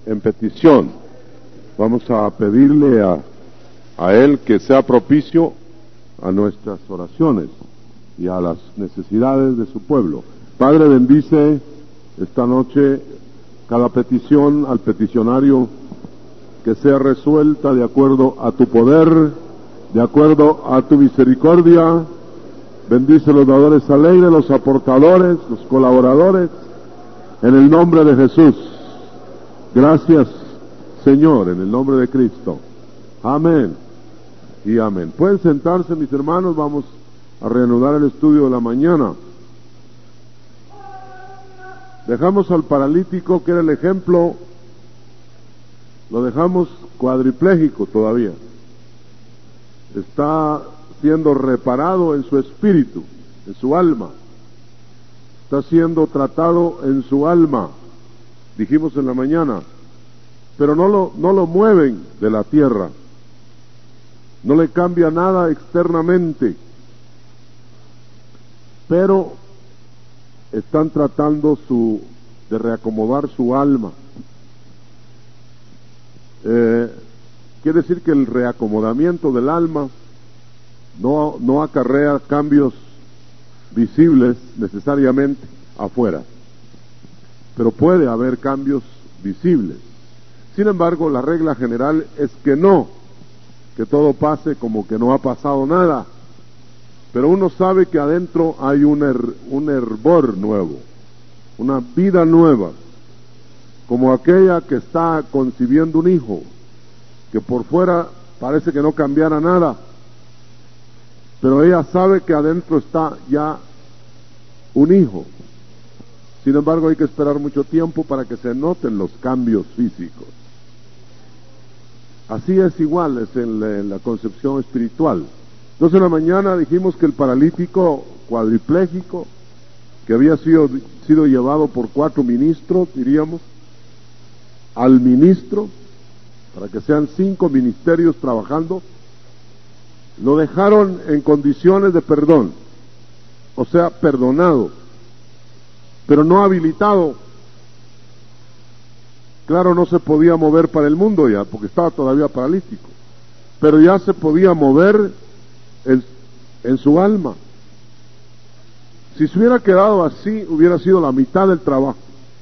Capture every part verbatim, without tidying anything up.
en petición. Vamos a pedirle a, a Él que sea propicio a nuestras oraciones y a las necesidades de su pueblo. Padre, bendice esta noche cada petición al peticionario, que sea resuelta de acuerdo a tu poder, de acuerdo a tu misericordia. Bendice los dadores alegres, los aportadores, los colaboradores, en el nombre de Jesús. Gracias, Señor, en el nombre de Cristo. Amén y amén. Pueden sentarse, mis hermanos. Vamos a reanudar el estudio de la mañana. Dejamos al paralítico, que era el ejemplo, lo dejamos cuadripléjico todavía. Está siendo reparado en su espíritu, en su alma. Está siendo tratado en su alma, dijimos en la mañana, pero no lo, no lo mueven de la tierra, no le cambia nada externamente, pero están tratando su, de reacomodar su alma. Eh, quiere decir que el reacomodamiento del alma no, no acarrea cambios visibles necesariamente afuera, pero puede haber cambios visibles. Sin embargo, la regla general es que no, que todo pase como que no ha pasado nada, pero uno sabe que adentro hay un, her, un hervor nuevo, una vida nueva, como aquella que está concibiendo un hijo, que por fuera parece que no cambiara nada, pero ella sabe que adentro está ya un hijo. Sin embargo, hay que esperar mucho tiempo para que se noten los cambios físicos. Así es igual, es en la, en la concepción espiritual. Entonces en la mañana dijimos que el paralítico cuadripléjico, que había sido, sido llevado por cuatro ministros, diríamos, al ministro, para que sean cinco ministerios trabajando, lo dejaron en condiciones de perdón, o sea, perdonado, pero no habilitado. Claro, no se podía mover para el mundo ya, porque estaba todavía paralítico, pero ya se podía mover en, en su alma. Si se hubiera quedado así, hubiera sido la mitad del trabajo.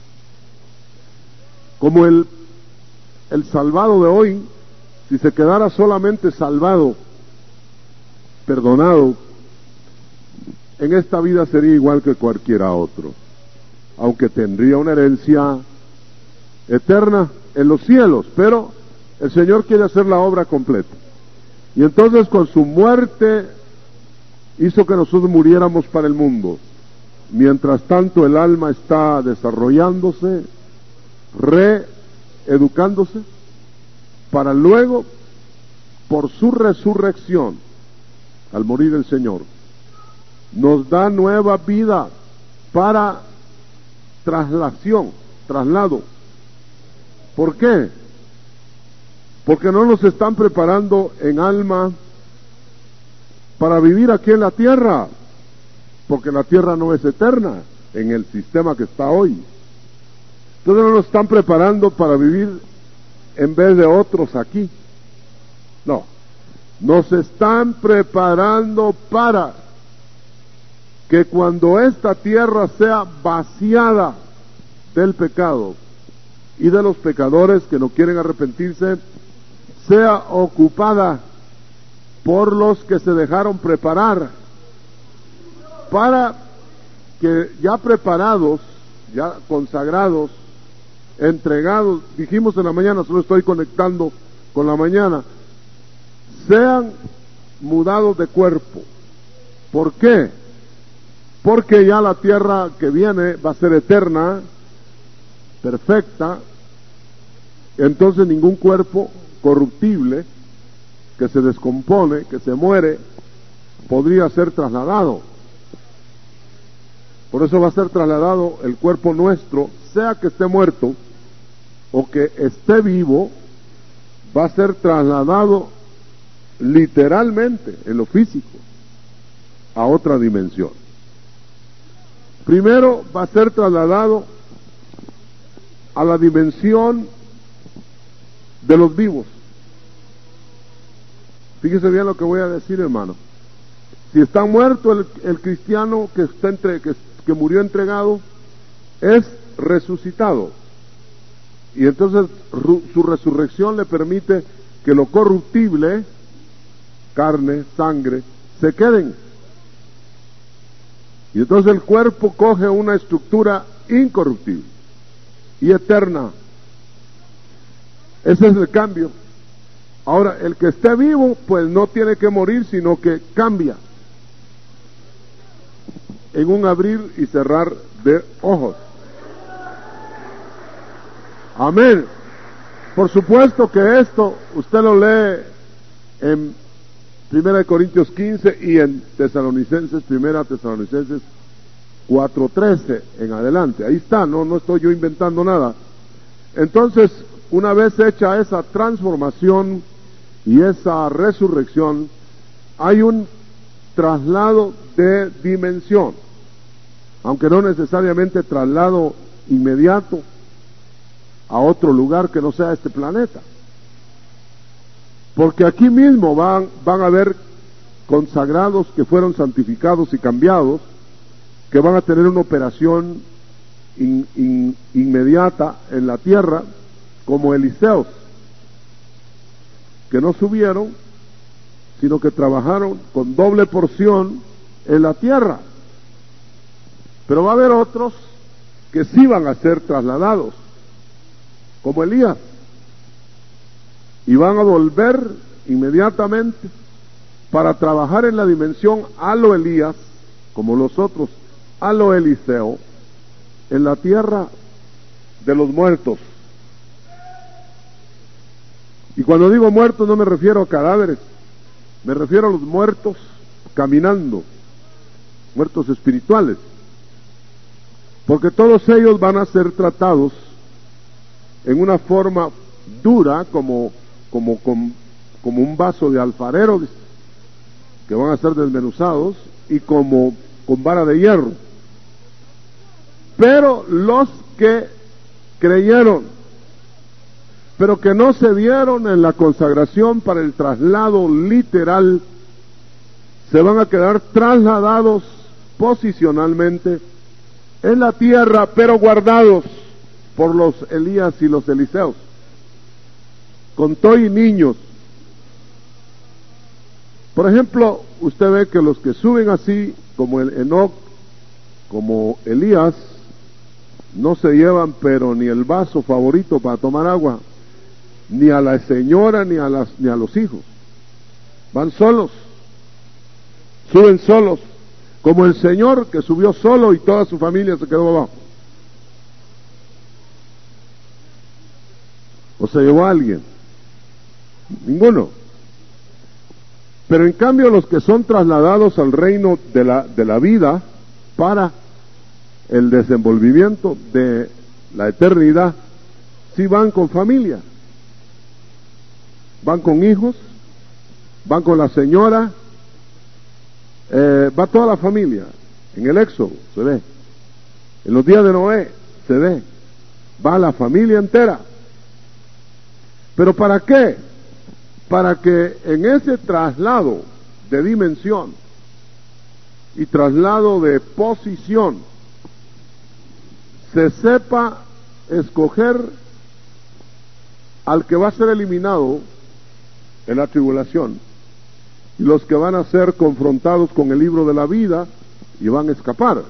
Como el, el salvado de hoy, si se quedara solamente salvado, perdonado, en esta vida sería igual que cualquiera otro, aunque tendría una herencia eterna en los cielos, pero el Señor quiere hacer la obra completa. Y entonces con su muerte hizo que nosotros muriéramos para el mundo. Mientras tanto el alma está desarrollándose, reeducándose, para luego, por su resurrección, al morir el Señor, nos da nueva vida para traslación, traslado. ¿Por qué? Porque no nos están preparando en alma para vivir aquí en la tierra, porque la tierra no es eterna en el sistema que está hoy. Entonces no nos están preparando para vivir en vez de otros aquí. No, nos están preparando para que cuando esta tierra sea vaciada del pecado y de los pecadores que no quieren arrepentirse, sea ocupada por los que se dejaron preparar, para que ya preparados, ya consagrados, entregados, dijimos en la mañana, solo estoy conectando con la mañana, sean mudados de cuerpo. ¿Por qué? Porque ya la tierra que viene va a ser eterna, perfecta, entonces ningún cuerpo corruptible que se descompone, que se muere, podría ser trasladado. Por eso va a ser trasladado el cuerpo nuestro, sea que esté muerto o que esté vivo, va a ser trasladado literalmente en lo físico a otra dimensión. Primero va a ser trasladado a la dimensión de los vivos. Fíjese bien lo que voy a decir, hermano. Si está muerto el, el cristiano que, está entre, que, que murió entregado, es resucitado. Y entonces ru, su resurrección le permite que lo corruptible, carne, sangre, se queden. Y entonces el cuerpo coge una estructura incorruptible y eterna. Ese es el cambio. Ahora, el que esté vivo, pues no tiene que morir, sino que cambia en un abrir y cerrar de ojos. Amén. Por supuesto que esto usted lo lee en Primera de Corintios quince y en Tesalonicenses, Primera Tesalonicenses cuatro trece en adelante. Ahí está, no, no estoy yo inventando nada. Entonces, una vez hecha esa transformación y esa resurrección, hay un traslado de dimensión, aunque no necesariamente traslado inmediato a otro lugar que no sea este planeta. Porque aquí mismo van, van a haber consagrados que fueron santificados y cambiados, que van a tener una operación in, in, inmediata en la tierra, como Eliseos, que no subieron, sino que trabajaron con doble porción en la tierra. Pero va a haber otros que sí van a ser trasladados, como Elías, y van a volver inmediatamente para trabajar en la dimensión a lo Elías, como los otros a lo Eliseo, en la tierra de los muertos. Y cuando digo muertos no me refiero a cadáveres, me refiero a los muertos caminando, muertos espirituales, porque todos ellos van a ser tratados en una forma dura, como, como, como, como un vaso de alfarero, que van a ser desmenuzados, y como con vara de hierro. Pero los que creyeron, pero que no se dieron en la consagración para el traslado literal, se van a quedar trasladados posicionalmente en la tierra, pero guardados por los Elías y los Eliseos, con todo y niños. Por ejemplo, usted ve que los que suben así, como el Enoc, como Elías, no se llevan pero ni el vaso favorito para tomar agua, ni a la señora ni a las ni a los hijos. Van solos, suben solos, como el Señor, que subió solo y toda su familia se quedó abajo. ¿O se llevó a alguien? Ninguno. Pero en cambio los que son trasladados al reino de la, de la vida para el desenvolvimiento de la eternidad, sí van con familia, van con hijos, van con la señora, eh, va toda la familia. En el Éxodo se ve, en los días de Noé se ve, va la familia entera. ¿Pero para qué? Para que en ese traslado de dimensión y traslado de posición se sepa escoger al que va a ser eliminado en la tribulación y los que van a ser confrontados con el libro de la vida y van a escapar.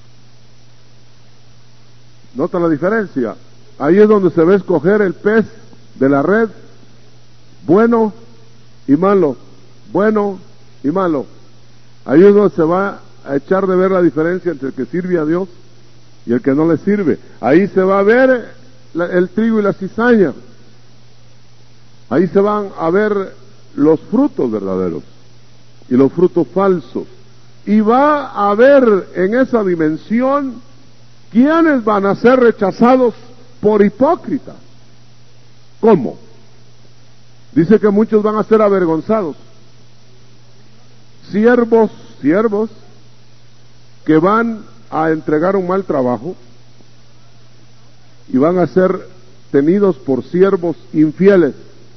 ¿Nota la diferencia? Ahí es donde se va a escoger el pez de la red, bueno y malo, bueno y malo. Ahí es donde se va a echar de ver la diferencia entre el que sirve a Dios y el que no le sirve. Ahí se va a ver la, el trigo y la cizaña. Ahí se van a ver los frutos verdaderos y los frutos falsos. Y va a haber en esa dimensión quienes van a ser rechazados por hipócritas. ¿Cómo? Dice que muchos van a ser avergonzados. Siervos, siervos, que van a entregar un mal trabajo y van a ser tenidos por siervos infieles,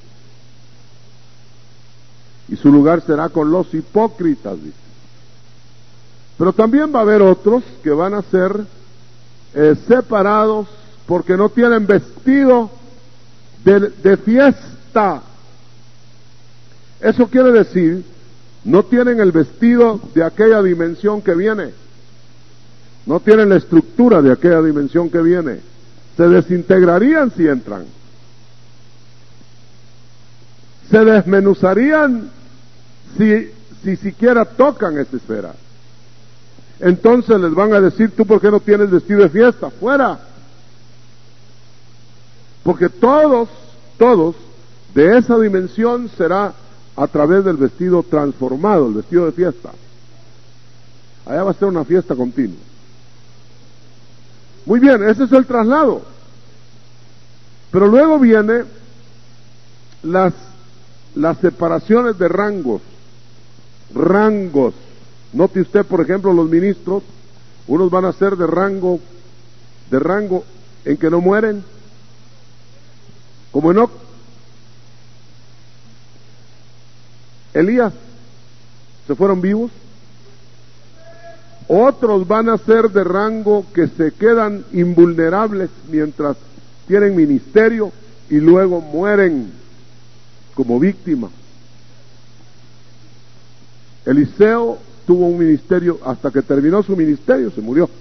y su lugar será con los hipócritas, dice. Pero también va a haber otros que van a ser eh, separados porque no tienen vestido de, de fiesta. Eso quiere decir, no tienen el vestido de aquella dimensión que viene, no tienen la estructura de aquella dimensión que viene, se desintegrarían si entran, se desmenuzarían si, si siquiera tocan esa esfera. Entonces les van a decir, ¿tú por qué no tienes vestido de fiesta? ¡Fuera! Porque todos, todos de esa dimensión será a través del vestido transformado, el vestido de fiesta. Allá va a ser una fiesta continua. Muy bien, ese es el traslado. Pero luego viene las, las separaciones de rangos. Rangos. Note usted, por ejemplo, los ministros, unos van a ser de rango, de rango en que no mueren, como Enoc, Elías, se fueron vivos. Otros van a ser de rango que se quedan invulnerables mientras tienen ministerio y luego mueren como víctimas. Eliseo tuvo un ministerio, hasta que terminó su ministerio se murió.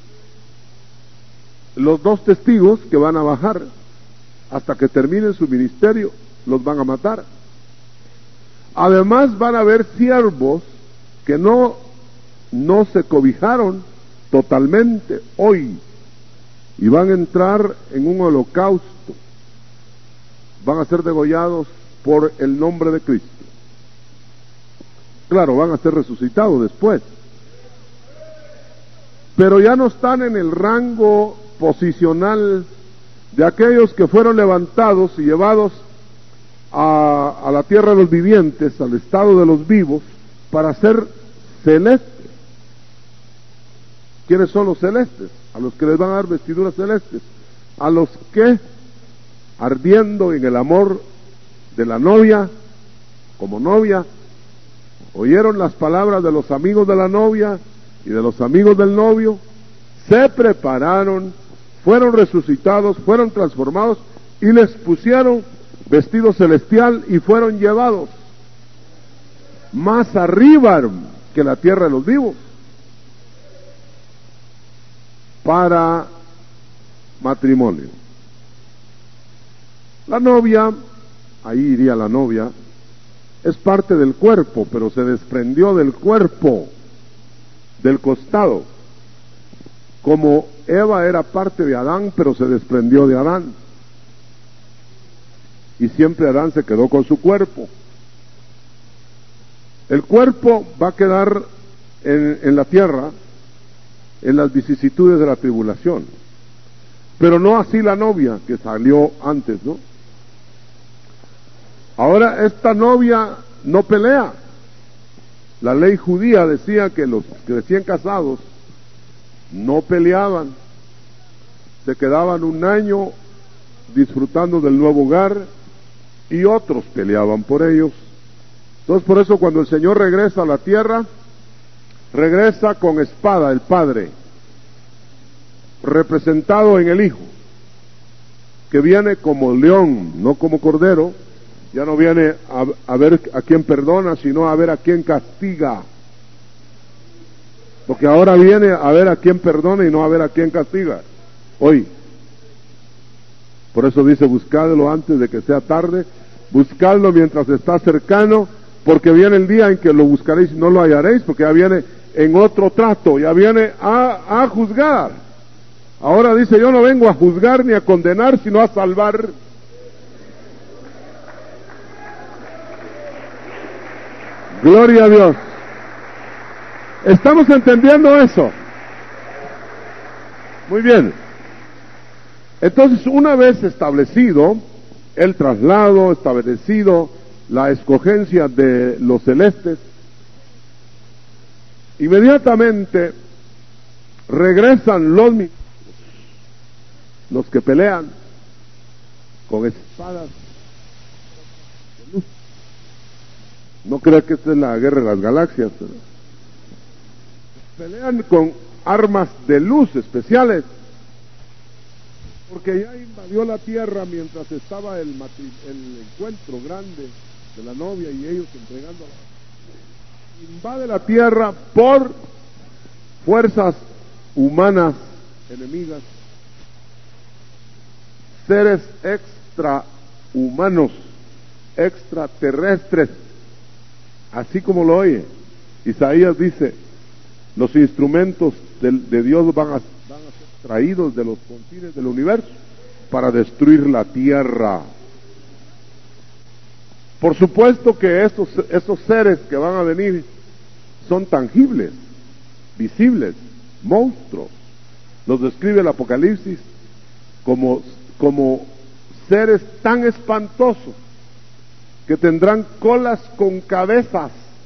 Los dos testigos que van a bajar, hasta que terminen su ministerio, los van a matar. Además van a haber siervos que no, no se cobijaron totalmente hoy y van a entrar en un holocausto, van a ser degollados por el nombre de Cristo. Claro, van a ser resucitados después, pero ya no están en el rango posicional de aquellos que fueron levantados y llevados a, a la tierra de los vivientes, al estado de los vivos, para ser celestes. ¿Quiénes son los celestes? A los que les van a dar vestiduras celestes, a los que, ardiendo en el amor de la novia, como novia, oyeron las palabras de los amigos de la novia y de los amigos del novio, se prepararon, fueron resucitados, fueron transformados y les pusieron vestido celestial y fueron llevados más arriba que la tierra de los vivos para matrimonio. La novia, ahí iría la novia, es parte del cuerpo, pero se desprendió del cuerpo, del costado, como Eva era parte de Adán, pero se desprendió de Adán, y siempre Adán se quedó con su cuerpo. El cuerpo va a quedar en, en la tierra, en las vicisitudes de la tribulación, pero no así la novia que salió antes, ¿no? Ahora esta novia no pelea. La ley judía decía que los que recién casados no peleaban, se quedaban un año disfrutando del nuevo hogar y otros peleaban por ellos. Entonces por eso cuando el Señor regresa a la tierra, regresa con espada el Padre, representado en el Hijo, que viene como león, no como cordero. Ya no viene a, a ver a quién perdona, sino a ver a quién castiga. Porque ahora viene a ver a quién perdona y no a ver a quién castiga. Hoy. Por eso dice, buscadlo antes de que sea tarde, buscadlo mientras está cercano, porque viene el día en que lo buscaréis y no lo hallaréis, porque ya viene en otro trato, ya viene a, a juzgar. Ahora dice, yo no vengo a juzgar ni a condenar, sino a salvar. Gloria a Dios. ¿Estamos entendiendo eso? Muy bien. Entonces, una vez establecido el traslado, establecido la escogencia de los celestes, inmediatamente regresan los, los que pelean, con espadas de luz. No crea que esta es la guerra de las galaxias, ¿verdad? Pelean con armas de luz especiales, porque ya invadió la tierra mientras estaba el, el encuentro grande de la novia y ellos entregando la... invade la tierra por fuerzas humanas enemigas, seres extrahumanos, extraterrestres, así como lo oye. Isaías dice: los instrumentos de, de Dios van a, van a ser traídos de los confines del universo para destruir la tierra. Por supuesto que estos, estos seres que van a venir son tangibles, visibles, monstruos. Los describe el Apocalipsis como, como seres tan espantosos que tendrán colas con cabezas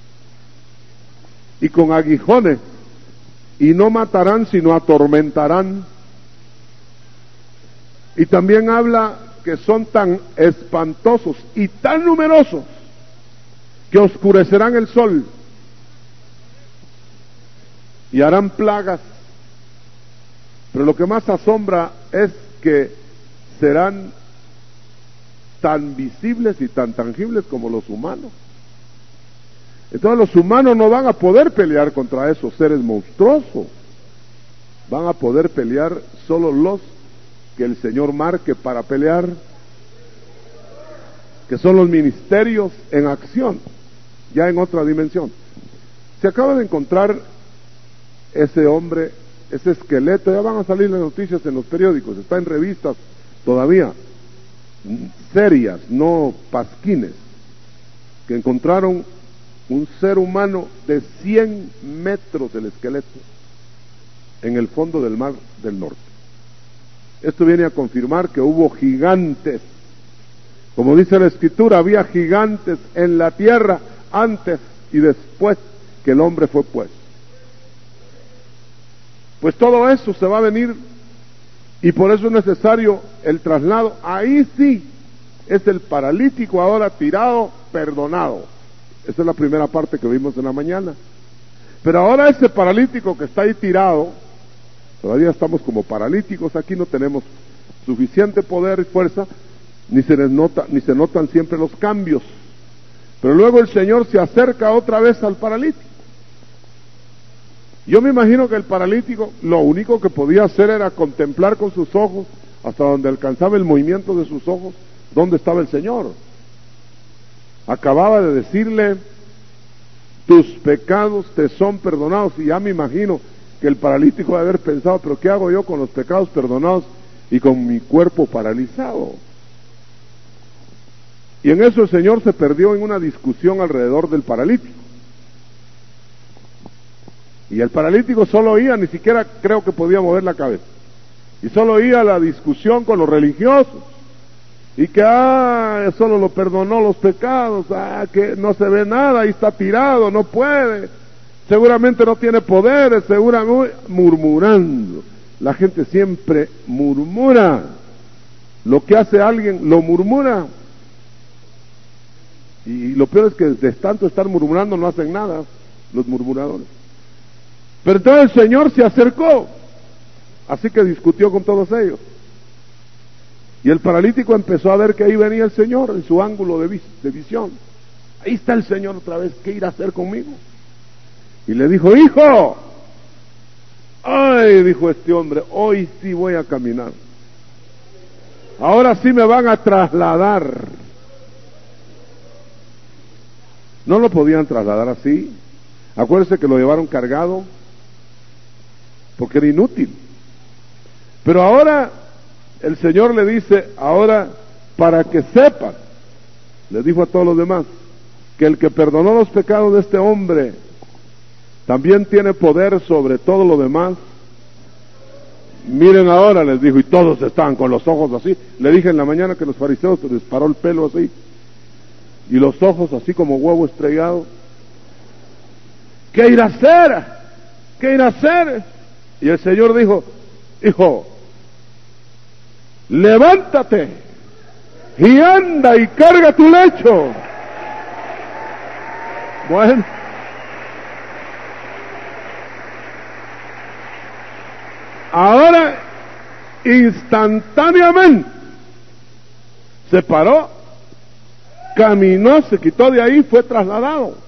y con aguijones, y no matarán sino atormentarán. Y también habla que son tan espantosos y tan numerosos que oscurecerán el sol y harán plagas. Pero lo que más asombra es que serán tan visibles y tan tangibles como los humanos. Entonces los humanos no van a poder pelear contra esos seres monstruosos. Van a poder pelear solo los que el Señor marque para pelear, que son los ministerios en acción, ya en otra dimensión. Se acaba de encontrar ese hombre, ese esqueleto, ya van a salir las noticias en los periódicos, está en revistas todavía, serias, no pasquines, que encontraron un ser humano de cien metros del esqueleto en el fondo del mar del norte. Esto viene a confirmar que hubo gigantes, como dice la Escritura, había gigantes en la tierra antes y después que el hombre fue puesto. Pues todo eso se va a venir, y por eso es necesario el traslado. Ahí sí es el paralítico ahora tirado, perdonado. Esa es la primera parte que vimos en la mañana. Pero ahora ese paralítico que está ahí tirado, todavía estamos como paralíticos, aquí no tenemos suficiente poder y fuerza, ni se les nota, ni se notan siempre los cambios. Pero luego el Señor se acerca otra vez al paralítico. Yo me imagino que el paralítico lo único que podía hacer era contemplar con sus ojos, hasta donde alcanzaba el movimiento de sus ojos, dónde estaba el Señor. Acababa de decirle: tus pecados te son perdonados. Y ya me imagino que el paralítico debe haber pensado: pero ¿qué hago yo con los pecados perdonados y con mi cuerpo paralizado? Y en eso el Señor se perdió en una discusión alrededor del paralítico. Y el paralítico solo oía, ni siquiera creo que podía mover la cabeza, y solo oía la discusión con los religiosos, y que ah, solo lo perdonó los pecados, ah, que no se ve nada, ahí está tirado, no puede, seguramente no tiene poderes, seguramente, murmurando. La gente siempre murmura, lo que hace alguien lo murmura, y lo peor es que de tanto estar murmurando no hacen nada los murmuradores. Pero entonces el Señor se acercó, así que discutió con todos ellos. Y el paralítico empezó a ver que ahí venía el Señor en su ángulo de, vis de visión. Ahí está el Señor otra vez, ¿qué irá a hacer conmigo? Y le dijo: hijo, ay, dijo este hombre, hoy sí voy a caminar. Ahora sí me van a trasladar. No lo podían trasladar así. Acuérdense que lo llevaron cargado, porque era inútil. Pero ahora el Señor le dice: ahora, para que sepan, le dijo a todos los demás, que el que perdonó los pecados de este hombre también tiene poder sobre todo lo demás. Miren ahora, les dijo, y todos estaban con los ojos así. Le dije en la mañana que los fariseos se les paró el pelo así, y los ojos así como huevo estrellado. ¿Qué irá a hacer? ¿Qué irá a hacer? Y el Señor dijo: hijo, levántate y anda y carga tu lecho. Bueno, ahora instantáneamente se paró, caminó, se quitó de ahí, fue trasladado.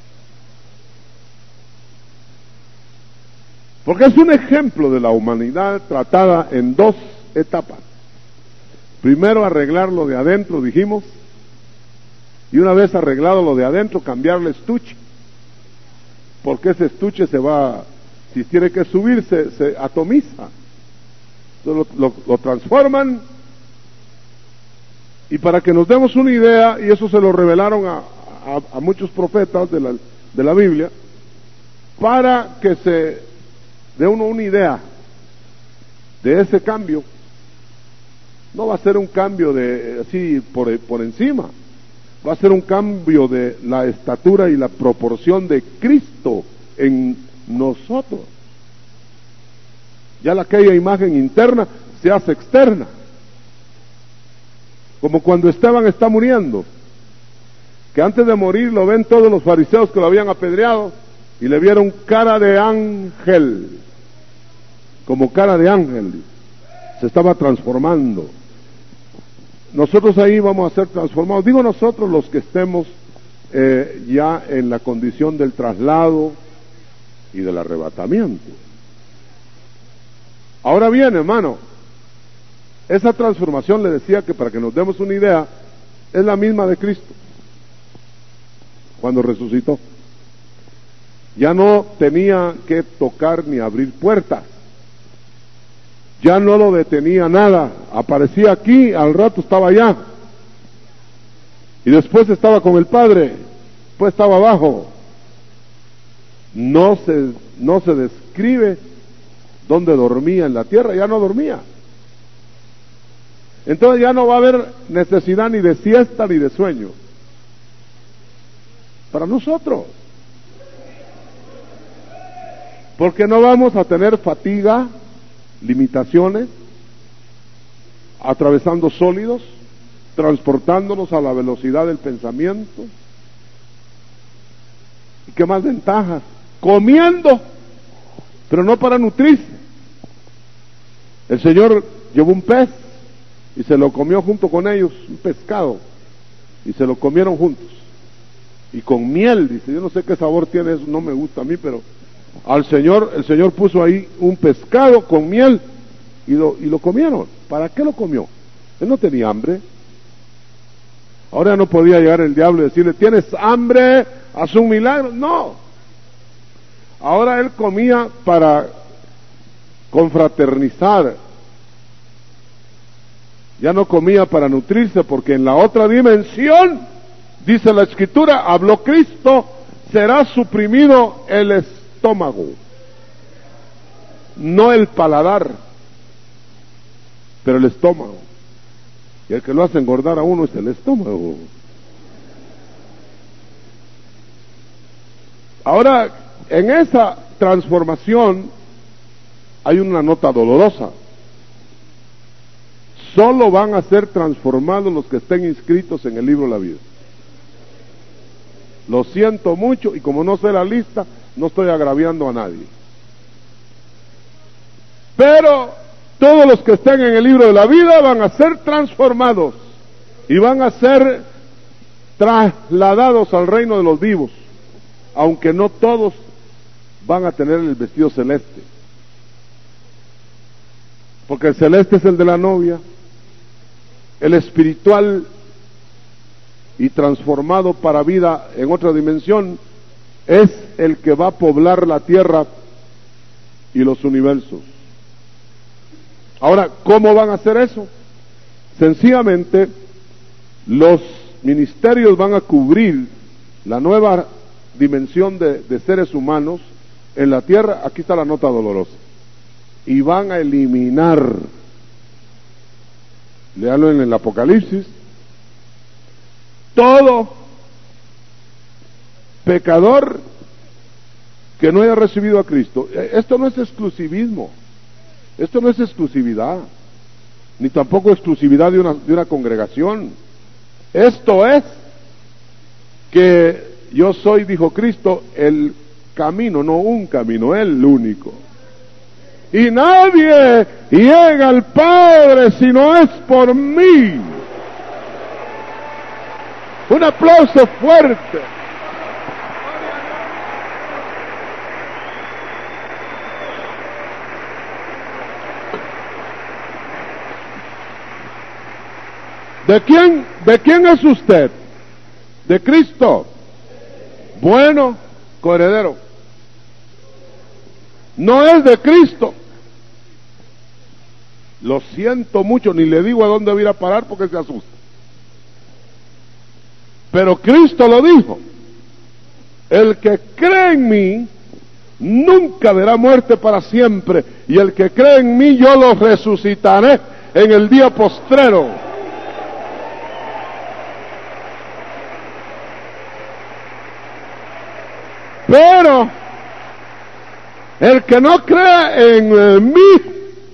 Porque es un ejemplo de la humanidad tratada en dos etapas. Primero arreglar lo de adentro, dijimos, y una vez arreglado lo de adentro, cambiarle estuche, porque ese estuche se va, si tiene que subir, se, se atomiza. Entonces lo, lo, lo transforman, y para que nos demos una idea, y eso se lo revelaron a, a, a muchos profetas de la, de la Biblia, para que se dé uno una idea de ese cambio. No va a ser un cambio de así por, por encima, va a ser un cambio de la estatura y la proporción de Cristo en nosotros. Ya la aquella imagen interna se hace externa, como cuando Esteban está muriendo, que antes de morir lo ven todos los fariseos que lo habían apedreado y le vieron cara de ángel, como cara de ángel, se estaba transformando. Nosotros ahí vamos a ser transformados, digo nosotros los que estemos eh, ya en la condición del traslado y del arrebatamiento. Ahora bien, hermano, esa transformación, le decía que para que nos demos una idea, es la misma de Cristo cuando resucitó. Ya no tenía que tocar ni abrir puertas, ya no lo detenía nada, aparecía aquí, al rato estaba allá, y después estaba con el Padre, después estaba abajo. No se, no se describe dónde dormía en la tierra, ya no dormía. Entonces ya no va a haber necesidad ni de siesta ni de sueño para nosotros, porque no vamos a tener fatiga, limitaciones, atravesando sólidos, transportándonos a la velocidad del pensamiento. ¿Y qué más ventajas? Comiendo, pero no para nutrirse. El Señor llevó un pez y se lo comió junto con ellos, un pescado, y se lo comieron juntos, y con miel. Dice, yo no sé qué sabor tiene eso, no me gusta a mí, pero al Señor, el Señor puso ahí un pescado con miel y lo, y lo comieron. ¿Para qué lo comió? Él no tenía hambre. Ahora no podía llegar el diablo y decirle, ¿tienes hambre? Haz un milagro. No. Ahora él comía para confraternizar. Ya no comía para nutrirse, porque en la otra dimensión, dice la Escritura, habló Cristo, será suprimido el estómago, no el paladar, pero el estómago. Y el que lo hace engordar a uno es el estómago. Ahora, en esa transformación hay una nota dolorosa. Solo van a ser transformados los que estén inscritos en el libro de la vida. Lo siento mucho, y como no sé la lista, no estoy agraviando a nadie. Pero todos los que estén en el libro de la vida van a ser transformados y van a ser trasladados al reino de los vivos, aunque no todos van a tener el vestido celeste, porque el celeste es el de la novia. El espiritual y transformado para vida en otra dimensión es el que va a poblar la tierra y los universos. Ahora, ¿cómo van a hacer eso? Sencillamente, los ministerios van a cubrir la nueva dimensión de, de seres humanos en la tierra. Aquí está la nota dolorosa. Y van a eliminar, léalo en el Apocalipsis, todo pecador que no haya recibido a Cristo. Esto no es exclusivismo, esto no es exclusividad, ni tampoco exclusividad de una, de una congregación. Esto es que yo soy, dijo Cristo, el camino, no un camino, el único. Y nadie llega al Padre si no es por mí. Un aplauso fuerte. ¿De quién, de quién es usted? De Cristo. Bueno, coheredero. No es de Cristo. Lo siento mucho, ni le digo a dónde voy a ir a parar porque se asusta. Pero Cristo lo dijo. El que cree en mí nunca verá muerte para siempre, y el que cree en mí yo lo resucitaré en el día postrero. Pero el que no cree en eh, mí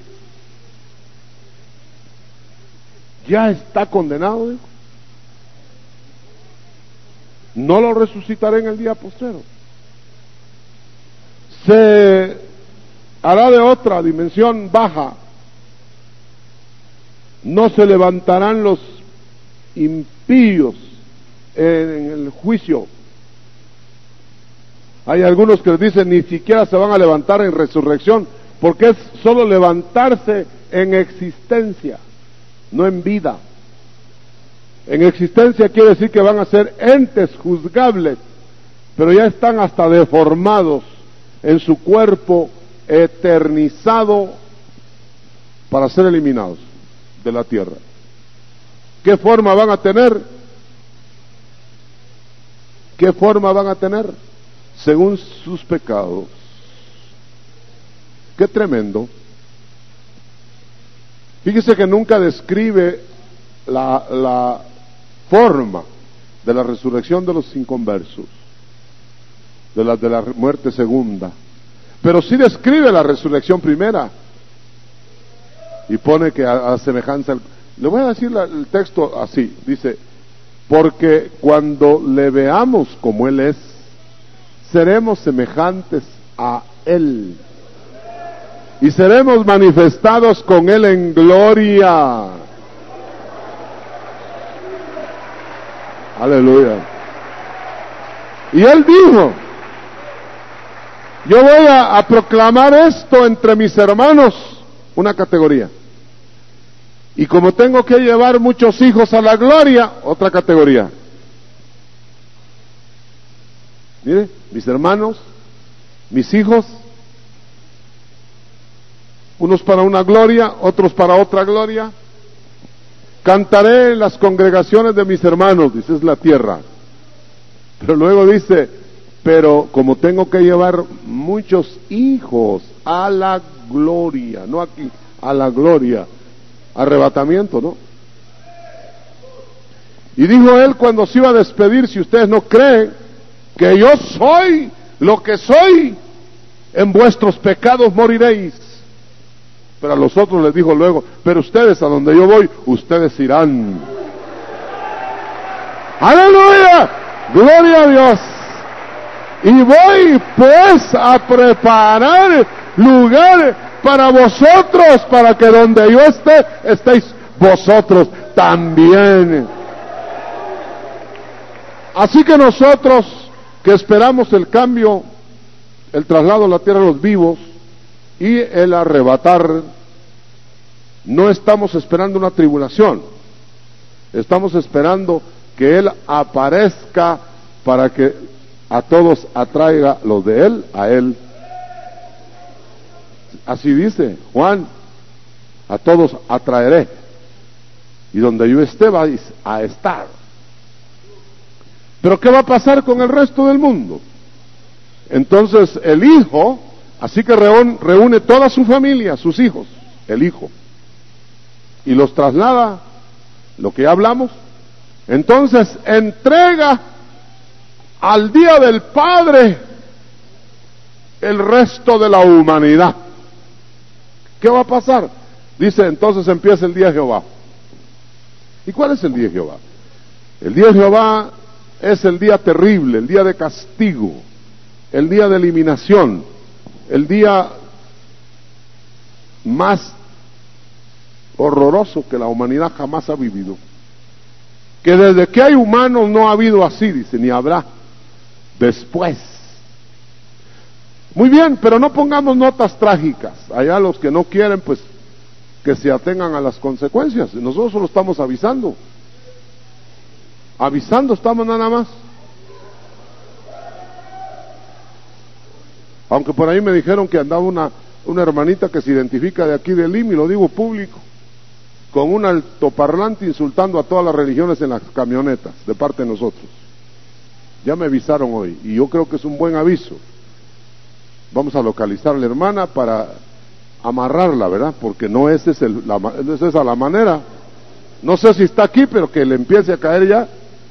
ya está condenado, dijo. No lo resucitaré en el día postrero. Se hará de otra dimensión baja. No se levantarán los impíos en el juicio. Hay algunos que dicen ni siquiera se van a levantar en resurrección, porque es solo levantarse en existencia, no en vida. En existencia quiere decir que van a ser entes juzgables, pero ya están hasta deformados en su cuerpo eternizado para ser eliminados de la tierra. ¿Qué forma van a tener? ¿Qué forma van a tener? Según sus pecados. Qué tremendo. Fíjese que nunca describe la, la forma de la resurrección de los inconversos, de la, de la muerte segunda, pero sí describe la resurrección primera y pone que a, a semejanza. Le voy a decir la, el texto así, dice: porque cuando le veamos como Él es, seremos semejantes a Él, y seremos manifestados con Él en gloria. Aleluya. Y Él dijo: yo voy a, a proclamar esto entre mis hermanos, una categoría. Y como tengo que llevar muchos hijos a la gloria, otra categoría. Mire, mis hermanos, mis hijos, unos para una gloria, otros para otra gloria. Cantaré en las congregaciones de mis hermanos, dice, es la tierra. Pero luego dice, pero como tengo que llevar muchos hijos a la gloria, no aquí, a la gloria, arrebatamiento, ¿no? Y dijo Él cuando se iba a despedir: si ustedes no creen que yo soy lo que soy, en vuestros pecados moriréis. Pero a los otros les dijo luego: pero ustedes, a donde yo voy, ustedes irán. ¡Aleluya! ¡Gloria a Dios! Y voy pues a preparar lugar para vosotros, para que donde yo esté, estéis vosotros también. Así que nosotros, que esperamos el cambio, el traslado a la tierra de los vivos y el arrebatar, no estamos esperando una tribulación, estamos esperando que Él aparezca para que a todos atraiga los de Él a Él. Así dice Juan: a todos atraeré, y donde yo esté vais a estar. Pero ¿qué va a pasar con el resto del mundo? Entonces el Hijo, así que reúne toda su familia, sus hijos, el Hijo, y los traslada, lo que ya hablamos. Entonces entrega al día del Padre el resto de la humanidad. ¿Qué va a pasar? Dice, entonces empieza el día de Jehová. ¿Y cuál es el día de Jehová? El día de Jehová es el día terrible, el día de castigo, el día de eliminación, el día más horroroso que la humanidad jamás ha vivido. Que desde que hay humanos no ha habido así, dice, ni habrá después. Muy bien, pero no pongamos notas trágicas. Allá los que no quieren, pues que se atengan a las consecuencias. Nosotros solo estamos avisando. Avisando estamos nada más. Aunque por ahí me dijeron que andaba una, una hermanita que se identifica de aquí de Lima, y lo digo público, con un altoparlante insultando a todas las religiones en las camionetas, de parte de nosotros. Ya me avisaron hoy, y yo creo que es un buen aviso. Vamos a localizar a la hermana para amarrarla, ¿verdad? Porque no es, esa, la, no es esa la manera. No sé si está aquí, pero que le empiece a caer ya.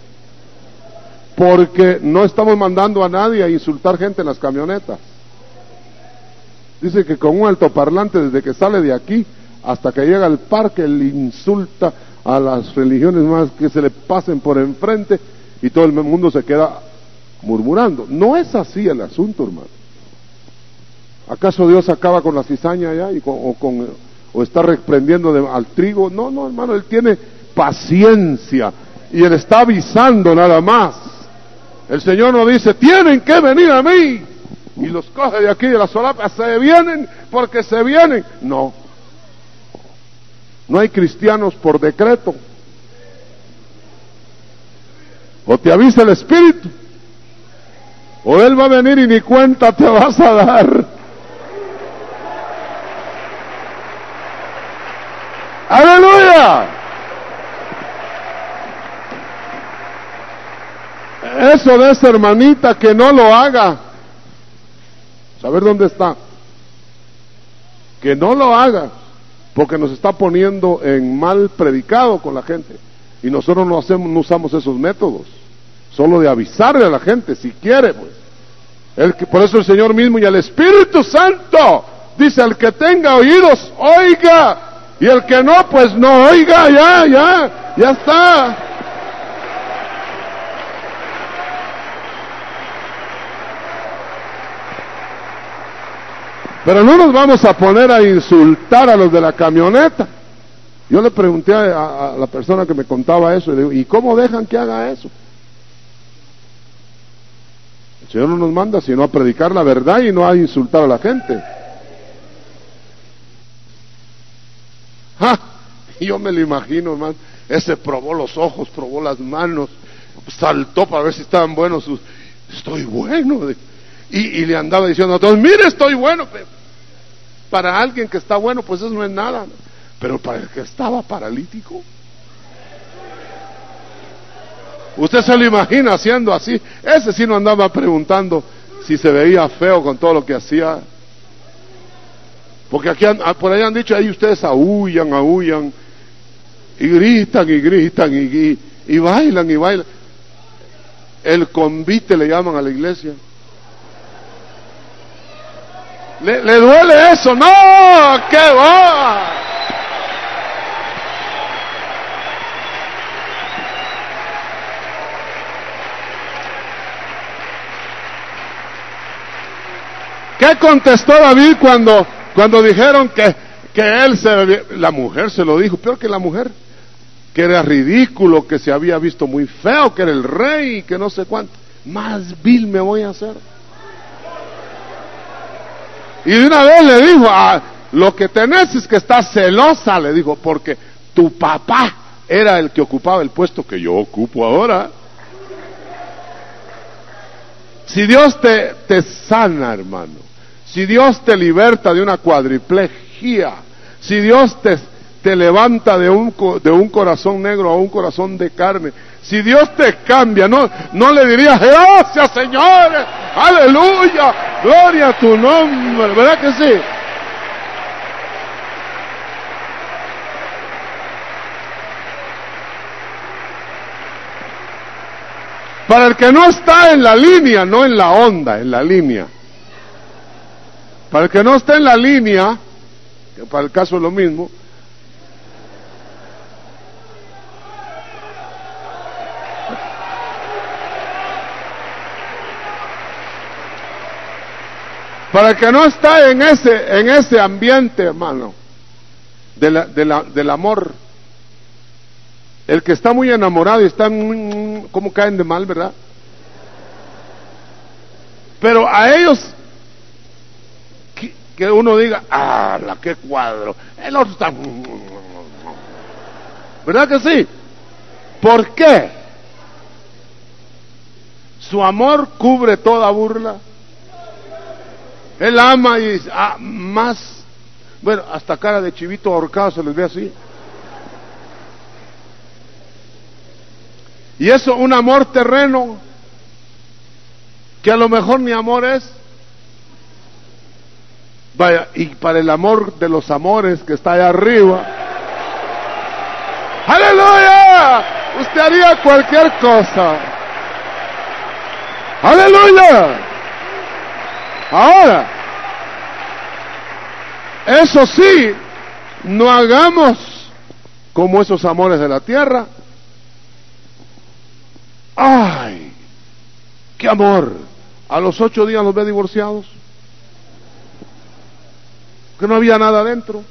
Porque no estamos mandando a nadie a insultar gente en las camionetas. Dice que con un altoparlante, desde que sale de aquí hasta que llega al parque, le insulta a las religiones más que se le pasen por enfrente, y todo el mundo se queda murmurando. No es así el asunto, hermano. ¿Acaso Dios acaba con la cizaña allá y con, o, con, o está reprendiendo de, al trigo? No, no, hermano, Él tiene paciencia y Él está avisando nada más. El Señor no dice, tienen que venir a mí, y los coge de aquí de la solapa, se vienen porque se vienen. No, no hay cristianos por decreto. O te avisa el Espíritu, o Él va a venir y ni cuenta te vas a dar. ¡Aleluya! Eso de esa hermanita que no lo haga, saber dónde está, que no lo haga, porque nos está poniendo en mal predicado con la gente, y nosotros no hacemos, no usamos esos métodos, solo de avisarle a la gente si quiere, pues. El que, por eso el Señor mismo y el Espíritu Santo dice: al que tenga oídos, oiga, y el que no, pues no oiga. Ya, ya, ya está. Pero no nos vamos a poner a insultar a los de la camioneta. Yo le pregunté a, a la persona que me contaba eso, y le digo, ¿y cómo dejan que haga eso? El Señor no nos manda sino a predicar la verdad y no a insultar a la gente. ¡Ja! Y yo me lo imagino, hermano. Ese probó los ojos, probó las manos, saltó para ver si estaban buenos sus... Estoy bueno. Y, y le andaba diciendo a todos, mire, estoy bueno. Para alguien que está bueno, pues eso no es nada. Pero para el que estaba paralítico, usted se lo imagina haciendo así. Ese sí no andaba preguntando si se veía feo con todo lo que hacía. Porque aquí han, por ahí han dicho, ahí ustedes aúllan, aúllan, y gritan, y gritan, y, y, y bailan, y bailan. El convite le llaman a la iglesia. ¿Le, le duele eso? ¡No! ¡Qué va! ¿Qué contestó David cuando, cuando dijeron que, que él se... La mujer se lo dijo, peor que la mujer, que era ridículo, que se había visto muy feo, que era el rey, que no sé cuánto. Más vil me voy a hacer. Y de una vez le dijo, ah, lo que tenés es que estás celosa, le dijo, porque tu papá era el que ocupaba el puesto que yo ocupo ahora. Si Dios te, te sana, hermano, si Dios te liberta de una cuadriplejía, si Dios te, te levanta de un, de un corazón negro a un corazón de carne, si Dios te cambia, no, no le dirías, gracias Señor, aleluya, gloria a tu nombre, ¿verdad que sí? Para el que no está en la línea, no en la onda, en la línea. Para el que no está en la línea, que para el caso es lo mismo, Para el que no está en ese, en ese ambiente, hermano, de la, de la, del amor. El que está muy enamorado y está muy, ¿cómo caen de mal, verdad? Pero a ellos, que, que uno diga, ah, la qué cuadro, el otro está, ¿verdad que sí? ¿Por qué? Su amor cubre toda burla. Él ama y dice, ah, más, bueno, hasta cara de chivito ahorcado se les ve así. Y eso, un amor terreno, que a lo mejor ni amor es. Vaya, y para el amor de los amores que está allá arriba, ¡aleluya! Usted haría cualquier cosa. ¡Aleluya! Ahora, eso sí, no hagamos como esos amores de la tierra. ¡Ay! ¡Qué amor! A los ocho días los ve divorciados. Que no había nada adentro.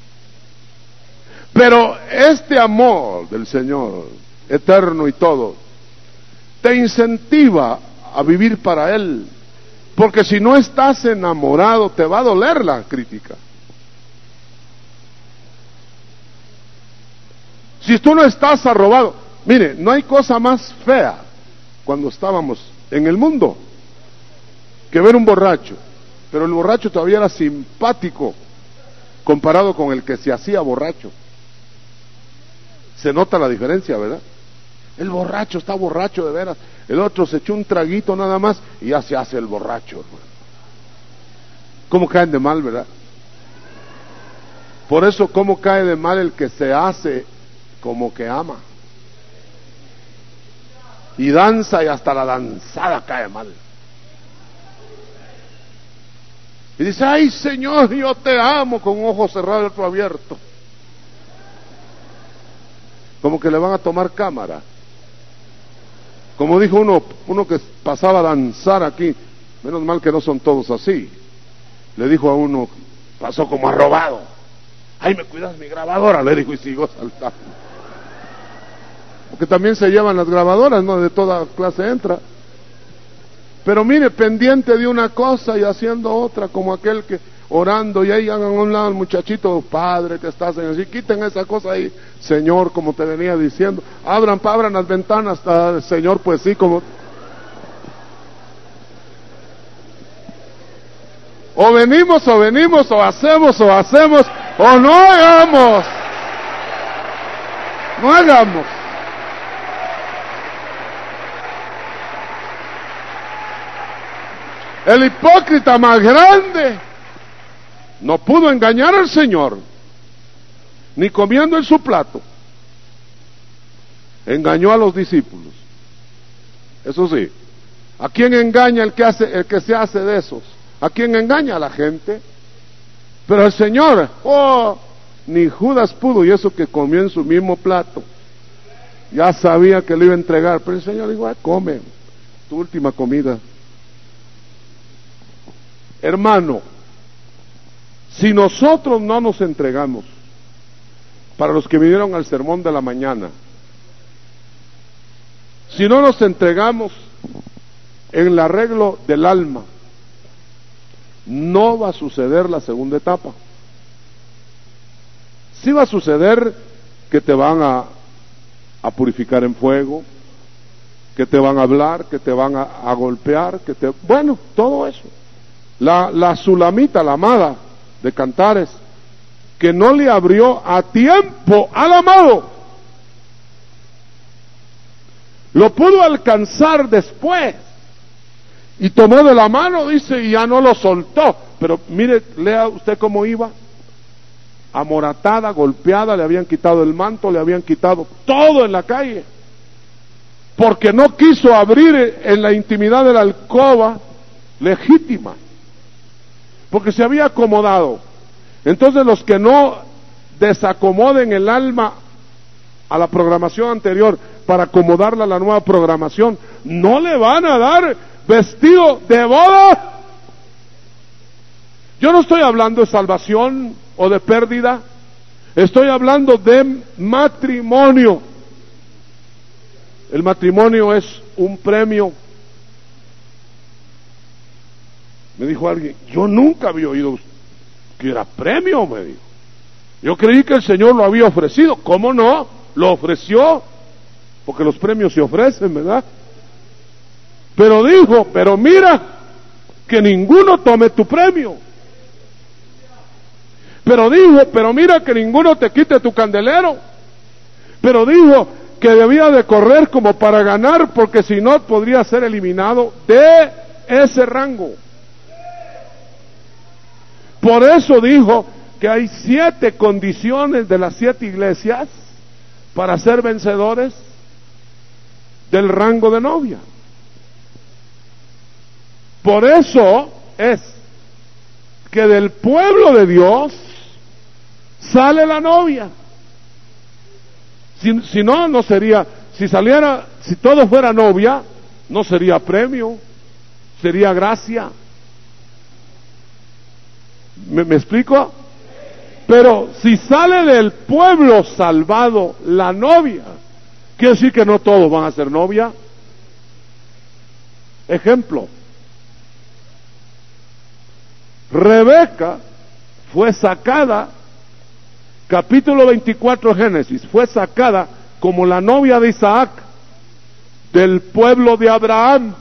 Pero este amor del Señor, eterno y todo, te incentiva a vivir para Él. Porque si no estás enamorado, te va a doler la crítica. Si tú no estás arrobado, mire, no hay cosa más fea cuando estábamos en el mundo que ver un borracho, pero el borracho todavía era simpático comparado con el que se hacía borracho. Se nota la diferencia, ¿verdad? El borracho está borracho de veras, el otro se echó un traguito nada más y ya se hace el borracho, hermano. ¿Cómo caen de mal, verdad? Por eso, ¿cómo cae de mal el que se hace como que ama? Y danza y hasta la danzada cae mal. Y dice, ay Señor, yo te amo, con un ojo cerrado y otro abierto. Como que le van a tomar cámara. Como dijo uno, uno que pasaba a danzar aquí, menos mal que no son todos así. Le dijo a uno, pasó como arrobado. Ay, me cuidas mi grabadora, le dijo, y siguió saltando. Porque también se llevan las grabadoras, ¿no? De toda clase entra. Pero mire, pendiente de una cosa y haciendo otra, como aquel que orando y ahí hagan a un lado el muchachito, padre que estás en así, quiten esa cosa ahí, Señor, como te venía diciendo, abran, abran las ventanas, ah, Señor, pues sí, como... O venimos, o venimos, o hacemos, o hacemos, o no hagamos. No hagamos. El hipócrita más grande no pudo engañar al Señor, ni comiendo en su plato. Engañó a los discípulos. Eso sí, ¿a quién engaña el que hace, el que se hace de esos? ¿A quién engaña? A la gente. Pero el Señor, oh, ni Judas pudo, y eso que comió en su mismo plato. Ya sabía que lo iba a entregar, pero el Señor dijo, ah, come, tu última comida. Hermano, si nosotros no nos entregamos, para los que vinieron al sermón de la mañana, si no nos entregamos en el arreglo del alma, no va a suceder la segunda etapa. Sí va a suceder que te van a, a purificar en fuego, que te van a hablar, que te van a, a golpear, que te, bueno, todo eso. La, la Sulamita, la amada de Cantares, que no le abrió a tiempo al amado, lo pudo alcanzar después y tomó de la mano, dice, y ya no lo soltó. Pero mire, lea usted cómo iba, amoratada, golpeada, le habían quitado el manto, le habían quitado todo en la calle, porque no quiso abrir en la intimidad de la alcoba legítima, porque se había acomodado. Entonces los que no desacomoden el alma a la programación anterior para acomodarla a la nueva programación, no le van a dar vestido de boda. Yo no estoy hablando de salvación o de pérdida, estoy hablando de matrimonio. El matrimonio es un premio. Me dijo alguien, yo nunca había oído que era premio, me dijo. Yo creí que el Señor lo había ofrecido. ¿Cómo no? Lo ofreció, porque los premios se ofrecen, ¿verdad? Pero dijo, pero mira, que ninguno tome tu premio. Pero dijo, pero mira que ninguno te quite tu candelero. Pero dijo que debía de correr como para ganar, porque si no podría ser eliminado de ese rango. Por eso dijo que hay siete condiciones de las siete iglesias para ser vencedores del rango de novia. Por eso es que del pueblo de Dios sale la novia. Si, si no, no sería, si saliera, si todo fuera novia, no sería premio, sería gracia. ¿Me, me explico? Pero si sale del pueblo salvado la novia, quiere decir que no todos van a ser novia. Ejemplo, Rebeca fue sacada, capítulo veinticuatro de Génesis, fue sacada como la novia de Isaac del pueblo de Abraham,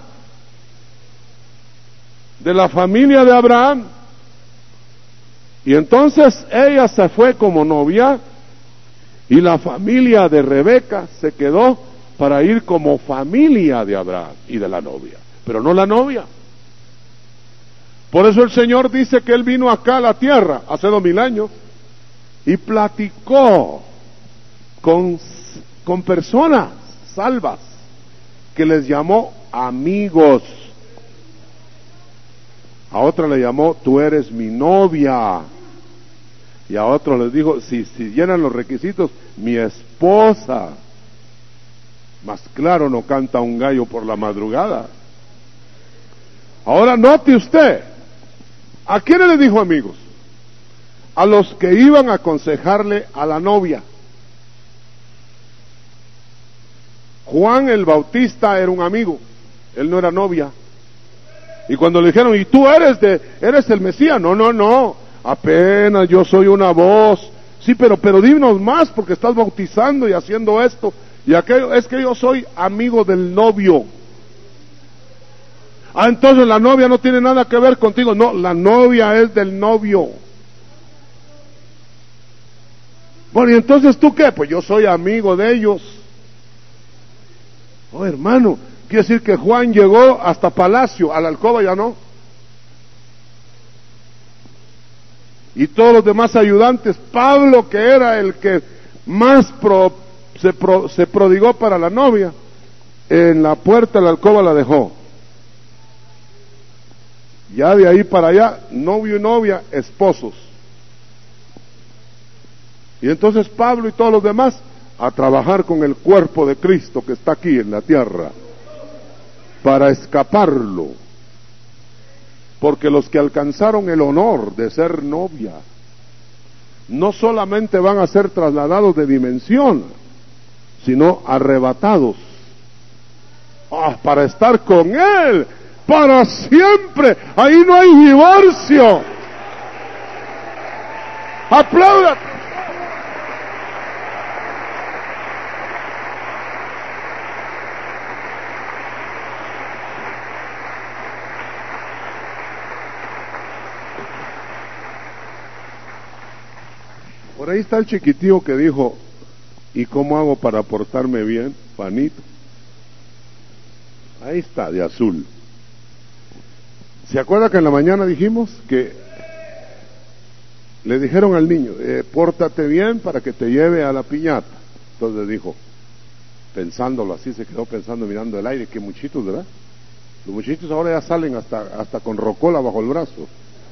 de la familia de Abraham. Y entonces ella se fue como novia y la familia de Rebeca se quedó para ir como familia de Abraham y de la novia, pero no la novia. Por eso el Señor dice que Él vino acá a la tierra hace dos mil años y platicó con, con personas salvas que les llamó amigos. A otra le llamó, tú eres mi novia. Y a otro les dijo, si, si llenan los requisitos, mi esposa. Más claro no canta un gallo por la madrugada. Ahora note usted, ¿a quiénes le dijo amigos? A los que iban a aconsejarle a la novia. Juan el Bautista era un amigo, él no era novia. Y cuando le dijeron, ¿y tú eres de, eres el Mesías? No, no, no, apenas yo soy una voz. Sí, pero, pero dinos más porque estás bautizando y haciendo esto. Y aquello, es que yo soy amigo del novio. Ah, entonces la novia no tiene nada que ver contigo. No, la novia es del novio. Bueno, ¿y entonces tú qué? Pues yo soy amigo de ellos. Oh, hermano, quiere decir que Juan llegó hasta Palacio, a la alcoba ya no. Y todos los demás ayudantes, Pablo, que era el que más pro, se, pro, se prodigó para la novia, en la puerta de la alcoba la dejó. Ya de ahí para allá, novio y novia, esposos. Y entonces Pablo y todos los demás a trabajar con el cuerpo de Cristo que está aquí en la tierra, para escaparlo. Porque los que alcanzaron el honor de ser novia, no solamente van a ser trasladados de dimensión, sino arrebatados, ah, para estar con Él, para siempre. Ahí no hay divorcio. Aplaudan. Por ahí está el chiquitío que dijo, ¿y cómo hago para portarme bien, Juanito? Ahí está, de azul. ¿Se acuerda que en la mañana dijimos que le dijeron al niño, eh, pórtate bien para que te lleve a la piñata? Entonces dijo, pensándolo así, se quedó pensando, mirando el aire, qué muchitos, ¿verdad? Los muchitos ahora ya salen hasta, hasta con rocola bajo el brazo.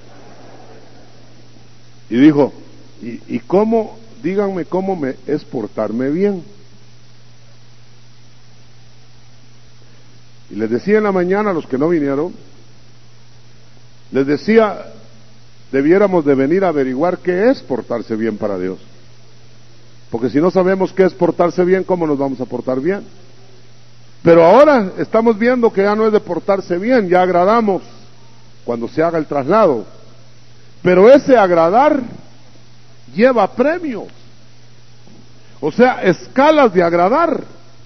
Y dijo, ¿Y, y cómo, díganme cómo me es portarme bien? Y les decía en la mañana a los que no vinieron, les decía, debiéramos de venir a averiguar qué es portarse bien para Dios. Porque si no sabemos qué es portarse bien, ¿cómo nos vamos a portar bien? Pero ahora estamos viendo que ya no es de portarse bien, ya agradamos cuando se haga el traslado. Pero ese agradar lleva premios. O sea, escalas de agradar.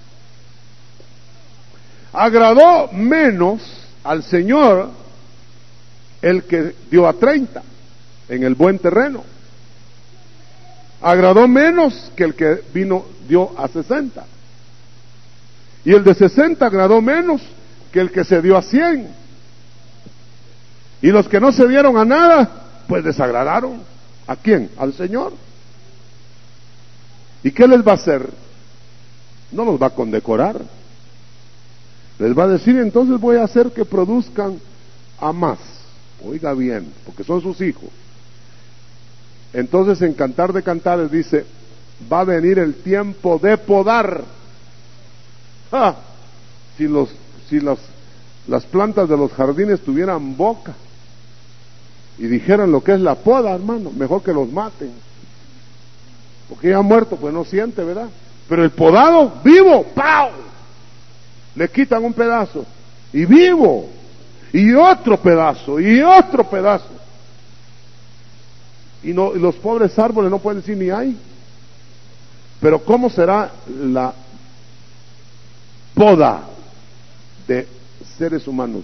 Agradó menos al Señor el que dio a treinta en el buen terreno. Agradó menos que el que vino dio a sesenta. Y el de sesenta agradó menos que el que se dio a cien. Y los que no se dieron a nada, pues desagradaron. ¿A quién? Al Señor. ¿Y qué les va a hacer? No los va a condecorar. Les va a decir, entonces voy a hacer que produzcan a más. Oiga bien, porque son sus hijos. Entonces en Cantar de Cantares dice, va a venir el tiempo de podar. ¡Ah! Si los, si las, las plantas de los jardines tuvieran boca y dijeran lo que es la poda, hermano, mejor que los maten. Porque ya muerto, pues no siente, ¿verdad? Pero el podado, vivo, ¡pau! Le quitan un pedazo, y vivo, y otro pedazo, y otro pedazo. Y, no, y los pobres árboles no pueden decir ni hay. Pero ¿cómo será la poda de seres humanos?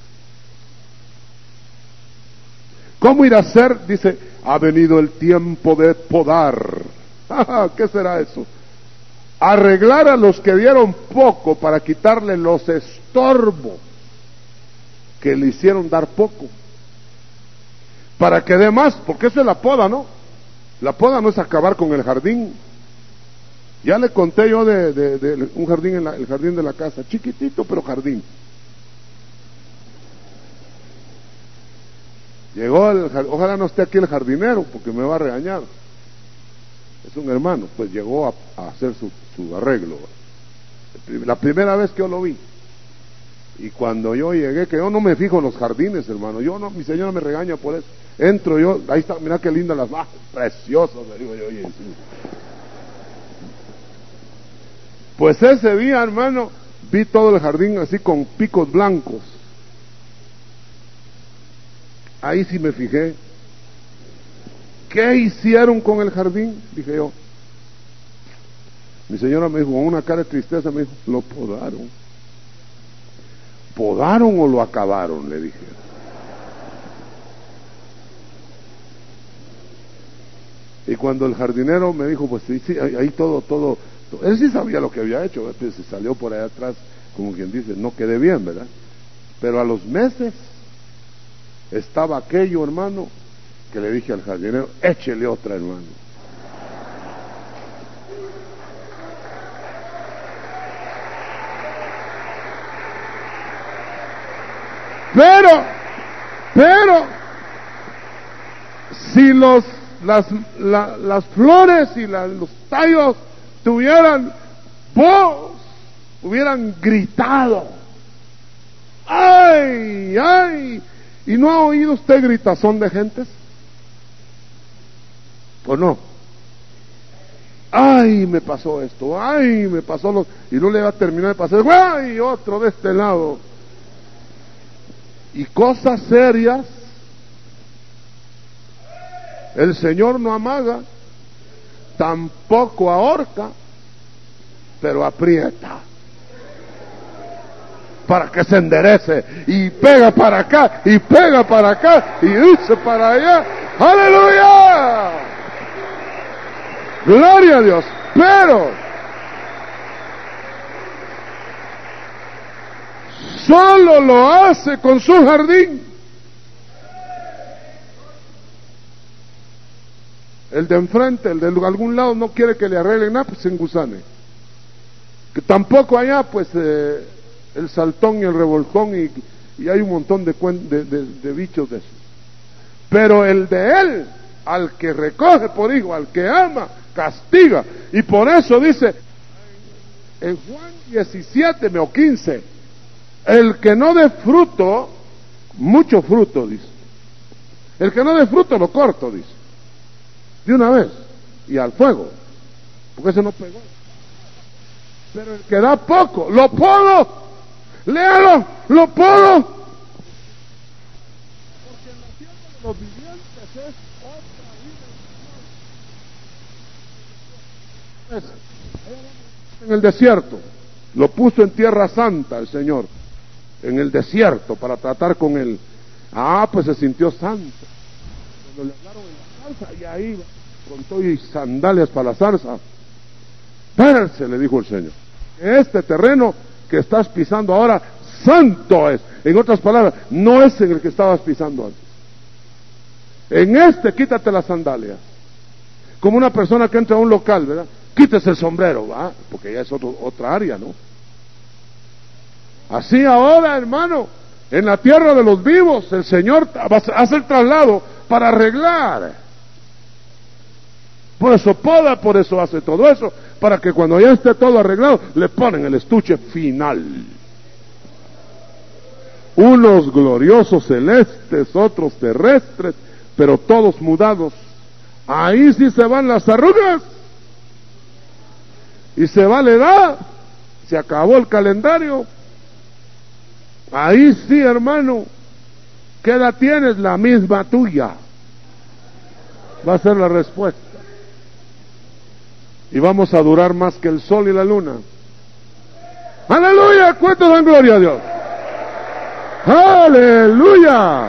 ¿Cómo irá a ser? Dice, ha venido el tiempo de podar. ¿Qué será eso? Arreglar a los que dieron poco para quitarle los estorbos que le hicieron dar poco, para que dé más, porque eso es la poda, ¿no? La poda no es acabar con el jardín. Ya le conté yo de, de, de un jardín, en la, el jardín de la casa, chiquitito pero jardín. Llegó el, ojalá no esté aquí el jardinero porque me va a regañar. Es un hermano, pues llegó a, a hacer su, su arreglo. La primera vez que yo lo vi. Y cuando yo llegué, que yo no me fijo en los jardines, hermano. Yo no, mi señora me regaña por eso. Entro yo, ahí está, mira qué lindas las más, preciosas, le digo yo, oye, sí. Pues ese día, hermano, vi todo el jardín así con picos blancos. Ahí sí me fijé. ¿Qué hicieron con el jardín? Dije yo. Mi señora me dijo, con una cara de tristeza, me dijo, lo podaron. ¿Podaron o lo acabaron? Le dije. Y cuando el jardinero me dijo, pues sí, sí, ahí, ahí todo, todo, todo, él sí sabía lo que había hecho, pues se salió por allá atrás, como quien dice, no quedé bien, ¿verdad? Pero a los meses estaba aquello, hermano, que le dije al jardinero, échele otra, hermano. Pero, pero, si los, las, la, las flores y la, los tallos tuvieran voz, hubieran gritado, ¡ay, ay! ¿Y no ha oído usted gritazón de gentes? ¿O no? ¡Ay, me pasó esto! ¡Ay, me pasó lo... Y no le va a terminar de pasar, ¡ay, otro de este lado! Y cosas serias, el Señor no amaga, tampoco ahorca, pero aprieta para que se enderece, y pega para acá, y pega para acá, y dice para allá, ¡aleluya! Gloria a Dios. Pero solo lo hace con su jardín. El de enfrente, el de algún lado, no quiere que le arreglen nada, pues se engusane. Que tampoco allá, pues eh, el saltón y el revolcón, y, y hay un montón de, de, de, de bichos de esos. Pero el de él, al que recoge por hijo, al que ama, castiga. Y por eso dice en Juan diecisiete o quince, el que no dé fruto, mucho fruto, dice, El que no dé fruto lo corto, dice. De una vez. Y al fuego. Porque ese no pegó. Pero el que da poco, lo puedo. Léalo, lo puedo. Porque en la tierra de los vivientes es otra dimensión. En el desierto. Lo puso en tierra santa el Señor. En el desierto para tratar con él. Ah, pues se sintió santo. Cuando le hablaron en la salsa, y ahí va, con todo y sandalias para la salsa. Espérense, le dijo el Señor. Este terreno que estás pisando ahora, santo es. En otras palabras, no es en el que estabas pisando antes. En este, quítate las sandalias. Como una persona que entra a un local, ¿verdad? Quítese el sombrero, ¿va? Porque ya es otro, otra área, ¿no? Así ahora, hermano, en la tierra de los vivos, el Señor hace el traslado para arreglar. Por eso poda, por eso hace todo eso, para que cuando ya esté todo arreglado, le ponen el estuche final. Unos gloriosos celestes, otros terrestres, pero todos mudados. Ahí sí se van las arrugas. Y se va la edad. Se acabó el calendario. Ahí sí, hermano. ¿Qué edad tienes? La misma tuya. Va a ser la respuesta. Y vamos a durar más que el sol y la luna. ¡Aleluya! ¿Cuánto dan gloria a Dios? ¡Aleluya!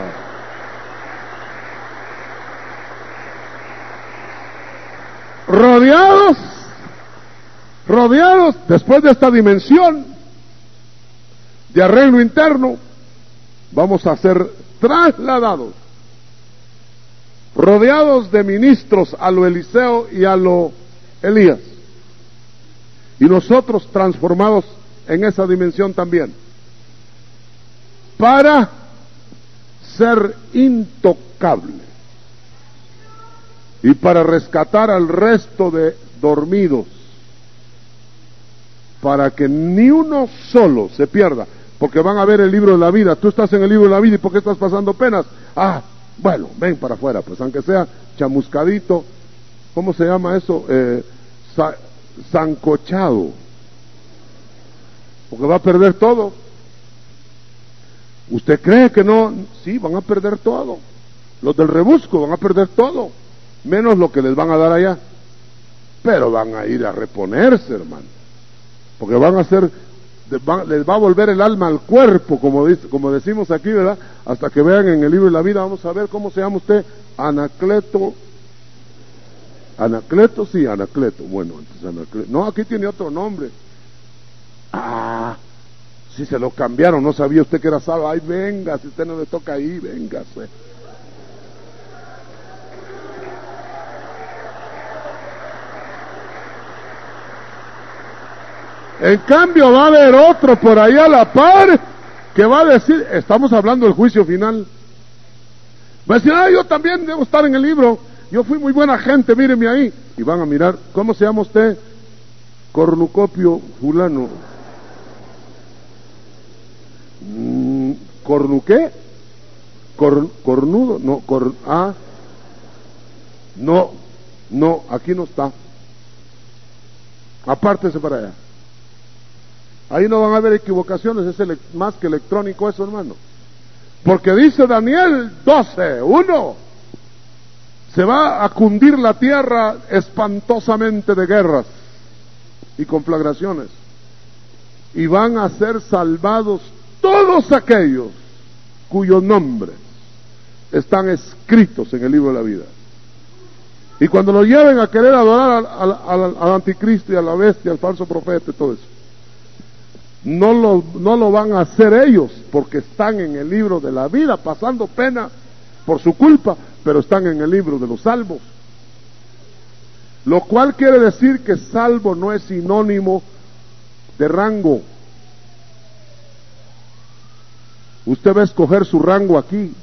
Rodeados, rodeados, después de esta dimensión de arreglo interno, vamos a ser trasladados, rodeados de ministros a lo Eliseo y a lo Elías, y nosotros transformados en esa dimensión también, para ser intocables y para rescatar al resto de dormidos, para que ni uno solo se pierda, porque van a ver el libro de la vida. Tú estás en el libro de la vida, ¿y por qué estás pasando penas? Ah, bueno, ven para afuera, pues aunque sea chamuscadito, ¿cómo se llama eso? Eh, sa sancochado, porque va a perder todo. ¿Usted cree que no? Sí, van a perder todo. Los del rebusco van a perder todo, menos lo que les van a dar allá. Pero van a ir a reponerse, hermano, porque van a hacer, van, les va a volver el alma al cuerpo, como, dice, como decimos aquí, ¿verdad? Hasta que vean en el libro de la vida. Vamos a ver cómo se llama usted. Anacleto. Anacleto, sí, Anacleto. Bueno, entonces Anacleto. No, aquí tiene otro nombre. Ah, si se lo cambiaron, no sabía usted que era salvo. Ay, venga, si usted no le toca ahí, véngase. En cambio va a haber otro por ahí a la par que va a decir, estamos hablando del juicio final. Va a decir, ah, yo también debo estar en el libro. Yo fui muy buena gente, míreme ahí. Y van a mirar, ¿cómo se llama usted? Cornucopio fulano. Mm, ¿Cornuqué? Cor, cornudo, no, cor, ah, no, no, aquí no está. Apártese para allá. Ahí no van a haber equivocaciones, es más que electrónico eso, hermano. Porque dice Daniel doce, uno, se va a cundir la tierra espantosamente de guerras y conflagraciones, y van a ser salvados todos aquellos cuyos nombres están escritos en el libro de la vida. Y cuando lo lleven a querer adorar al, al, al, al anticristo y a la bestia, al falso profeta y todo eso, no lo, no lo van a hacer ellos, porque están en el libro de la vida, pasando pena por su culpa, pero están en el libro de los salvos. Lo cual quiere decir que salvo no es sinónimo de rango. Usted va a escoger su rango aquí.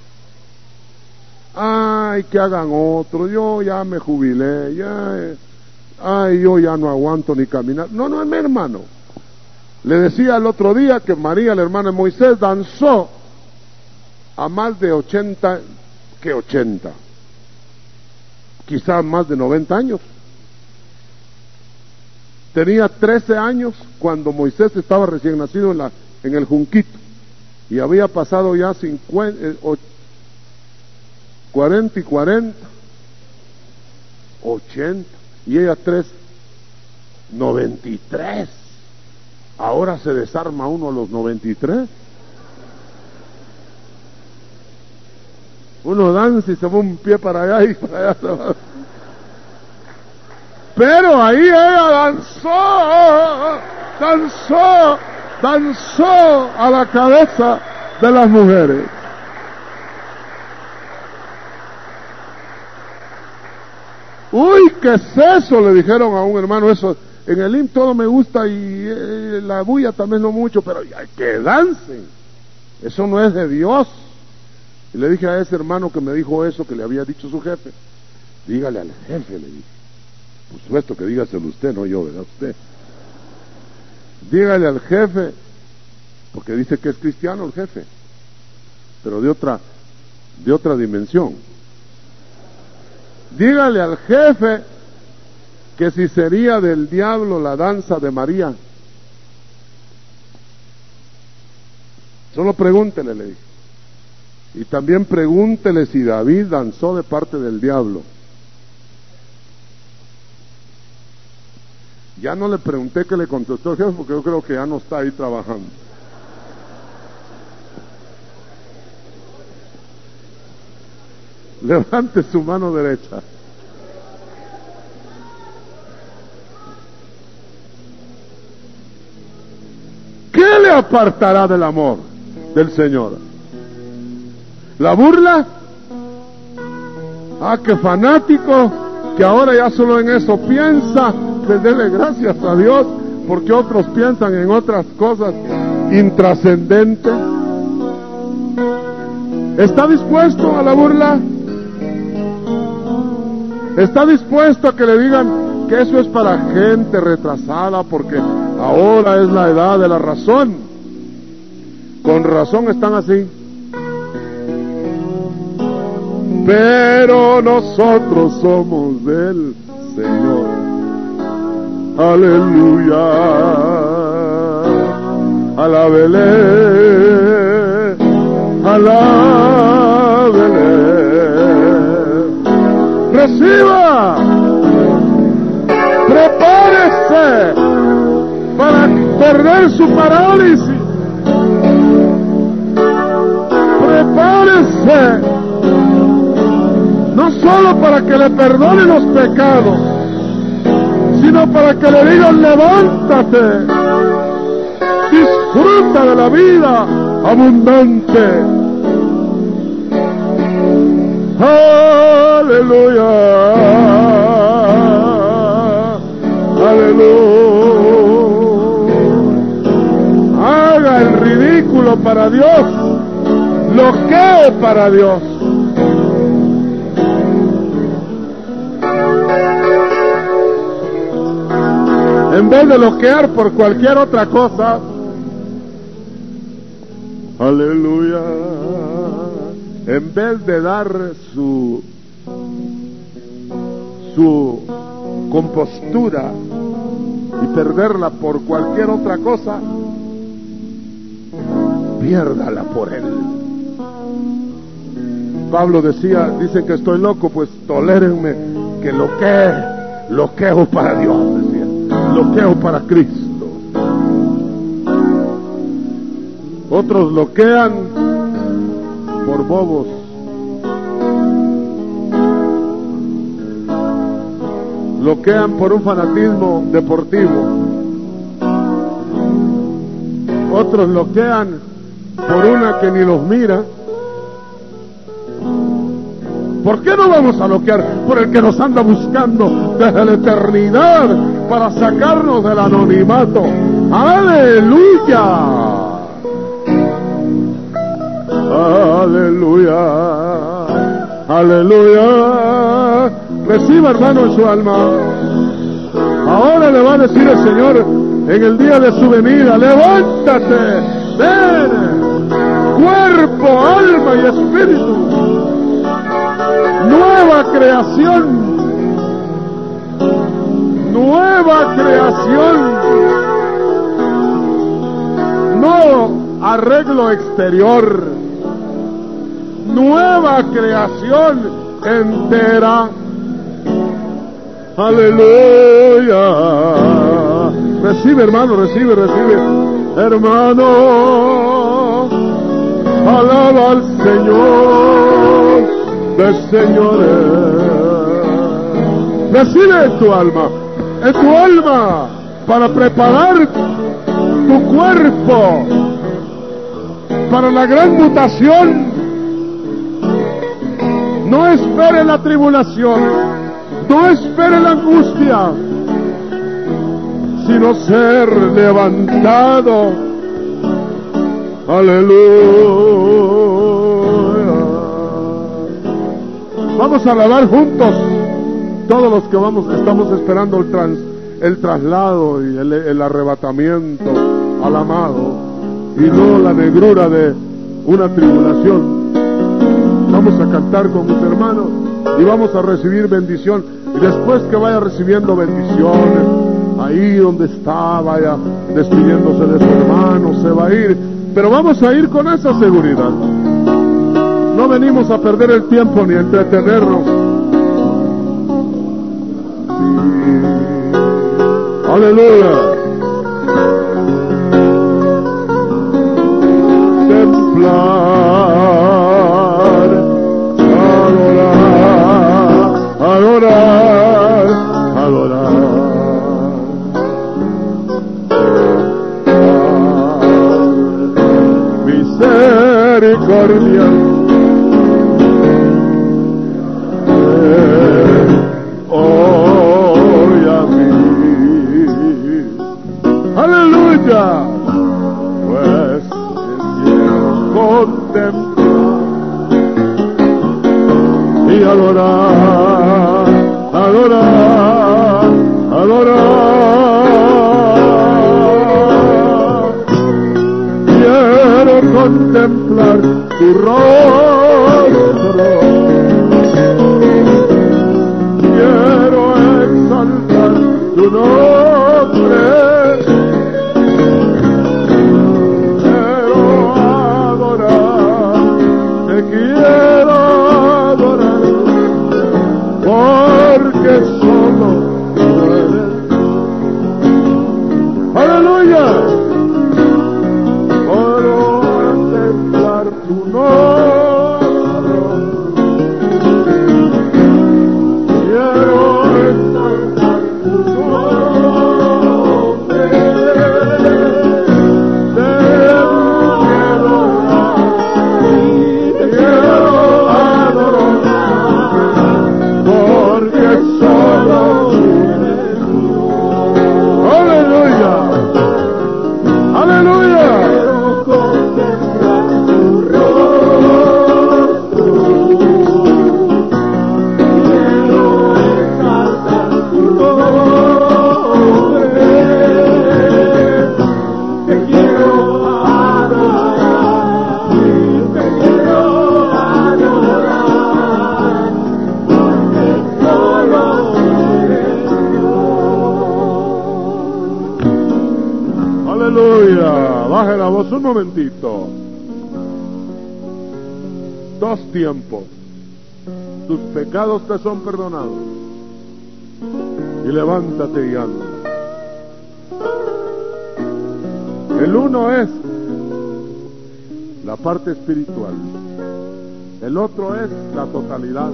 Ay, que hagan otro, yo ya me jubilé, ya, eh, ay, yo ya no aguanto ni caminar. No, no, mi hermano. Le decía el otro día que María, la hermana de Moisés, danzó a más de ochenta que ochenta, quizás más de noventa años. Tenía trece años cuando Moisés estaba recién nacido en, la, en el Junquito, y había pasado ya cincuenta, eh, cuarenta y cuarenta, ochenta, y ella tres, noventa y tres. Ahora se desarma uno a los noventa y tres. Uno danza y se va un pie para allá y para allá se va. Pero ahí ella danzó, danzó, danzó a la cabeza de las mujeres. Uy, ¿qué es eso? Le dijeron a un hermano, eso, en el I M todo me gusta y eh, la bulla también no mucho, pero hay que dancen. Eso no es de Dios. Y le dije a ese hermano que me dijo eso, que le había dicho su jefe, dígale al jefe, le dije. Por supuesto que dígaselo usted, no yo, ¿verdad? Usted. Dígale al jefe, porque dice que es cristiano el jefe, pero de otra, de otra dimensión. Dígale al jefe que si sería del diablo la danza de María. Solo pregúntele, le dije. Y también pregúntele si David danzó de parte del diablo. Ya no le pregunté qué le contestó el jefe, porque yo creo que ya no está ahí trabajando. Levante su mano derecha. ¿Qué le apartará del amor del Señor? ¿La burla? Ah, qué fanático, que ahora ya solo en eso piensa. Pues dele gracias a Dios, porque otros piensan en otras cosas intrascendentes. ¿Está dispuesto a la burla? ¿Está dispuesto a que le digan que eso es para gente retrasada, porque ahora es la edad de la razón? Con razón están así. Pero nosotros somos del Señor. Aleluya. Alábele, alábele. Reciba, prepárese para perder su parálisis. Prepárese, no solo para que le perdone los pecados, sino para que le digan: levántate, disfruta de la vida abundante. Aleluya, aleluya. Haga el ridículo para Dios, loquee para Dios. En vez de loquear por cualquier otra cosa, aleluya, en vez de dar su su compostura y perderla por cualquier otra cosa, piérdala por Él. Pablo decía, dicen que estoy loco, pues tolérenme que loquee, loqueo para Dios, decía, loqueo para Cristo. Otros loquean por bobos. Loquean por un fanatismo deportivo. Otros loquean por una que ni los mira. ¿Por qué no vamos a loquear por el que nos anda buscando desde la eternidad para sacarnos del anonimato? ¡Aleluya! ¡Aleluya! ¡Aleluya! Reciba, hermano, en su alma. Ahora le va a decir el Señor en el día de su venida: levántate, ven, cuerpo, alma y espíritu. creación, nueva creación, no arreglo exterior, nueva creación entera. Aleluya. Recibe, hermano, recibe, recibe. Hermano, alaba al Señor de señores. Recibe en tu alma, en tu alma, para preparar tu cuerpo para la gran mutación. No espere la tribulación, no espere la angustia, sino ser levantado. Aleluya. Vamos a alabar juntos, todos los que vamos, estamos esperando el, trans, el traslado y el, el arrebatamiento al amado, y no la negrura de una tribulación. Vamos a cantar con mis hermanos y vamos a recibir bendición, y después que vaya recibiendo bendiciones, ahí donde está, vaya despidiéndose de su hermano, se va a ir, pero vamos a ir con esa seguridad. No venimos a perder el tiempo ni a entretenernos. Sí. Aleluya. Templar, adorar, adorar, adorar. Misericordia. Pues quiero contemplar y adorar, adorar, adorar. Quiero contemplar tu rostro, quiero exaltar tu nombre. Quiero adorar, porque solo tú eres. Aleluya. Quiero contemplar tu nombre, quiero exaltar tu nombre. Baje la voz un momentito. Dos tiempos. Tus pecados te son perdonados. Y levántate y anda. El uno es la parte espiritual. El otro es la totalidad.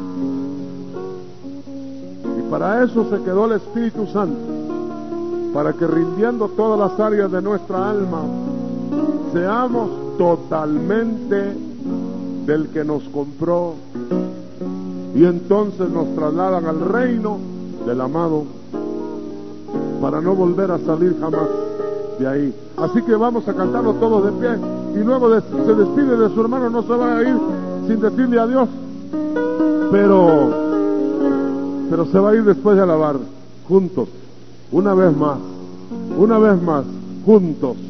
Y para eso se quedó el Espíritu Santo, para que rindiendo todas las áreas de nuestra alma, seamos totalmente del que nos compró, y entonces nos trasladan al reino del amado, para no volver a salir jamás de ahí. Así que vamos a cantarlo todos de pie, y luego de, se despide de su hermano, no se va a ir sin decirle adiós, pero, pero se va a ir después de alabar juntos. Una vez más, una vez más, juntos.